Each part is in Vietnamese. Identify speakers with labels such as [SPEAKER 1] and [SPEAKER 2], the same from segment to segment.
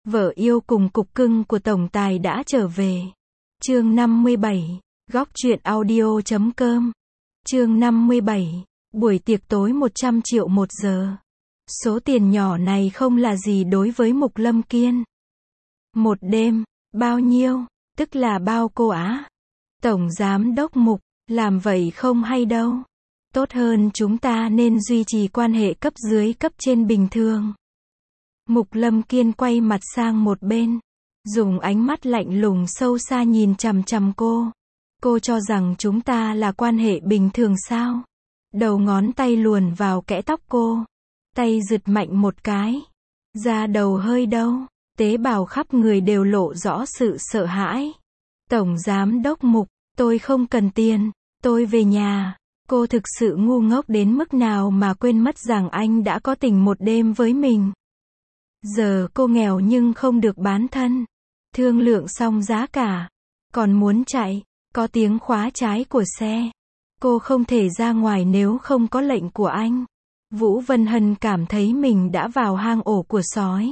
[SPEAKER 1] Vợ yêu cùng cục cưng của tổng tài đã trở về. Chương 57, góc truyện audio.com. Chương 57, buổi tiệc tối 100 triệu một giờ. Số tiền nhỏ này không là gì đối với Mục Lâm Kiên. Một đêm, bao nhiêu, tức là bao cô á? Tổng giám đốc Mục, làm vậy không hay đâu. Tốt hơn chúng ta nên duy trì quan hệ cấp dưới cấp trên bình thường. Mục Lâm Kiên quay mặt sang một bên, dùng ánh mắt lạnh lùng sâu xa nhìn chằm chằm cô. Cô cho rằng chúng ta là quan hệ bình thường sao? Đầu ngón tay luồn vào kẽ tóc cô. Tay giật mạnh một cái. Da đầu hơi đau, tế bào khắp người đều lộ rõ sự sợ hãi. Tổng giám đốc Mục, tôi không cần tiền, tôi về nhà. Cô thực sự ngu ngốc đến mức nào mà quên mất rằng anh đã có tình một đêm với mình. Giờ cô nghèo nhưng không được bán thân. Thương lượng xong giá cả. Còn muốn chạy, có tiếng khóa trái của xe. Cô không thể ra ngoài nếu không có lệnh của anh. Vũ Vân Hân cảm thấy mình đã vào hang ổ của sói.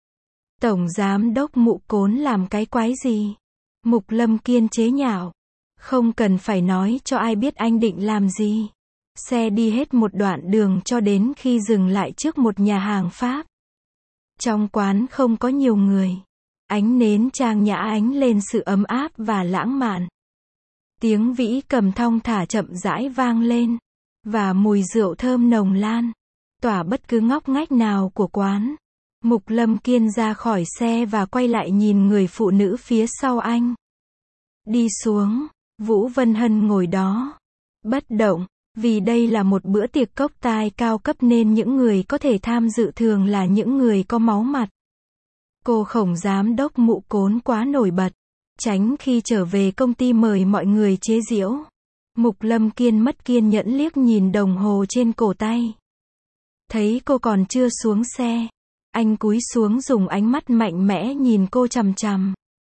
[SPEAKER 1] Tổng giám đốc Mụ Cốn làm cái quái gì? Mục Lâm Kiên chế nhạo. Không cần phải nói cho ai biết anh định làm gì. Xe đi hết một đoạn đường cho đến khi dừng lại trước một nhà hàng Pháp. Trong quán không có nhiều người. Ánh nến trang nhã ánh lên sự ấm áp và lãng mạn. Tiếng vĩ cầm thong thả chậm rãi vang lên. Và mùi rượu thơm nồng lan. Tỏa bất cứ ngóc ngách nào của quán. Mục Lâm Kiên ra khỏi xe và quay lại nhìn người phụ nữ phía sau anh. Đi xuống. Vũ Vân Hân ngồi đó. Bất động. Vì đây là một bữa tiệc cốc tai cao cấp nên những người có thể tham dự thường là những người có máu mặt. Cô Khổng giám đốc Mụ Cốn quá nổi bật. Tránh khi trở về công ty mời mọi người chế giễu. Mục Lâm Kiên mất kiên nhẫn liếc nhìn đồng hồ trên cổ tay. Thấy cô còn chưa xuống xe. Anh cúi xuống dùng ánh mắt mạnh mẽ nhìn cô chằm chằm.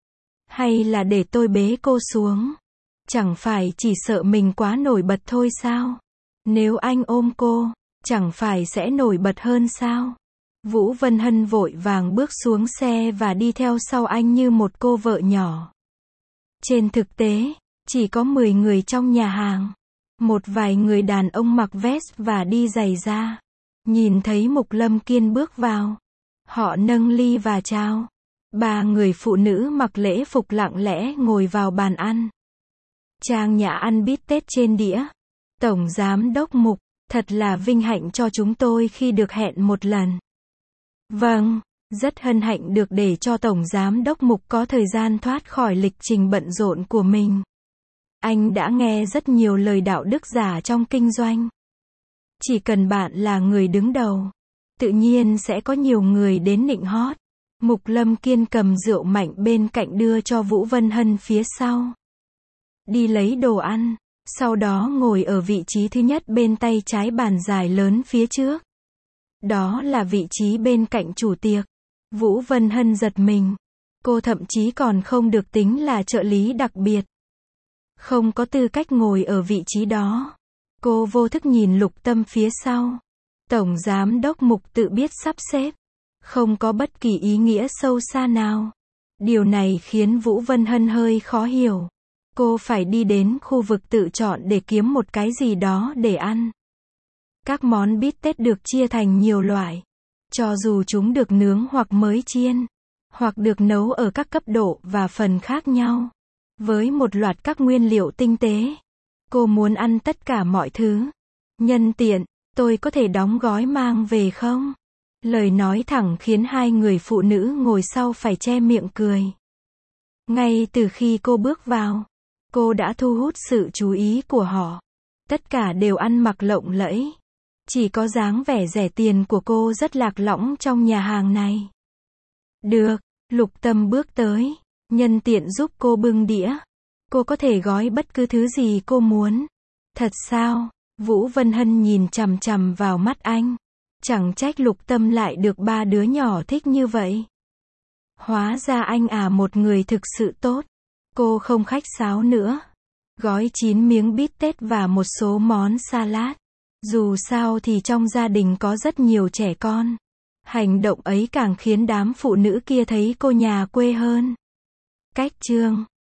[SPEAKER 1] Hay là để tôi bế cô xuống? Chẳng phải chỉ sợ mình quá nổi bật thôi sao? Nếu anh ôm cô, chẳng phải sẽ nổi bật hơn sao? Vũ Vân Hân vội vàng bước xuống xe và đi theo sau anh như một cô vợ nhỏ. Trên thực tế, chỉ có 10 người trong nhà hàng. Một vài người đàn ông mặc vest và đi giày da. Nhìn thấy Mục Lâm Kiên bước vào. Họ nâng ly và chào. 3 người phụ nữ mặc lễ phục lặng lẽ ngồi vào bàn ăn. Trang nhã ăn bít tết trên đĩa. Tổng giám đốc Mục, thật là vinh hạnh cho chúng tôi khi được hẹn một lần. Vâng, rất hân hạnh được để cho Tổng giám đốc Mục có thời gian thoát khỏi lịch trình bận rộn của mình. Anh đã nghe rất nhiều lời đạo đức giả trong kinh doanh. Chỉ cần bạn là người đứng đầu, tự nhiên sẽ có nhiều người đến nịnh hót. Mục Lâm Kiên cầm rượu mạnh bên cạnh đưa cho Vũ Vân Hân phía sau. Đi lấy đồ ăn, sau đó ngồi ở vị trí thứ nhất bên tay trái bàn dài lớn phía trước. Đó là vị trí bên cạnh chủ tiệc. Vũ Vân Hân giật mình. Cô thậm chí còn không được tính là trợ lý đặc biệt. Không có tư cách ngồi ở vị trí đó. Cô vô thức nhìn Lục Tâm phía sau. Tổng giám đốc Mục tự biết sắp xếp. Không có bất kỳ ý nghĩa sâu xa nào. Điều này khiến Vũ Vân Hân hơi khó hiểu. Cô phải đi đến khu vực tự chọn để kiếm một cái gì đó để ăn. Các món bít tết được chia thành nhiều loại. Cho dù chúng được nướng hoặc mới chiên, hoặc được nấu ở các cấp độ và phần khác nhau. Với một loạt các nguyên liệu tinh tế. Cô muốn ăn tất cả mọi thứ. Nhân tiện, tôi có thể đóng gói mang về không? Lời nói thẳng khiến 2 người phụ nữ ngồi sau phải che miệng cười. Ngay từ khi cô bước vào, cô đã thu hút sự chú ý của họ. Tất cả đều ăn mặc lộng lẫy. Chỉ có dáng vẻ rẻ tiền của cô rất lạc lõng trong nhà hàng này. Được, Lục Tâm bước tới, nhân tiện giúp cô bưng đĩa. Cô có thể gói bất cứ thứ gì cô muốn. Thật sao? Vũ Vân Hân nhìn chằm chằm vào mắt anh. Chẳng trách Lục Tâm lại được 3 đứa nhỏ thích như vậy. Hóa ra anh một người thực sự tốt. Cô không khách sáo nữa. Gói 9 miếng bít tết và một số món salad. Dù sao thì trong gia đình có rất nhiều trẻ con. Hành động ấy càng khiến đám phụ nữ kia thấy cô nhà quê hơn. Cách chương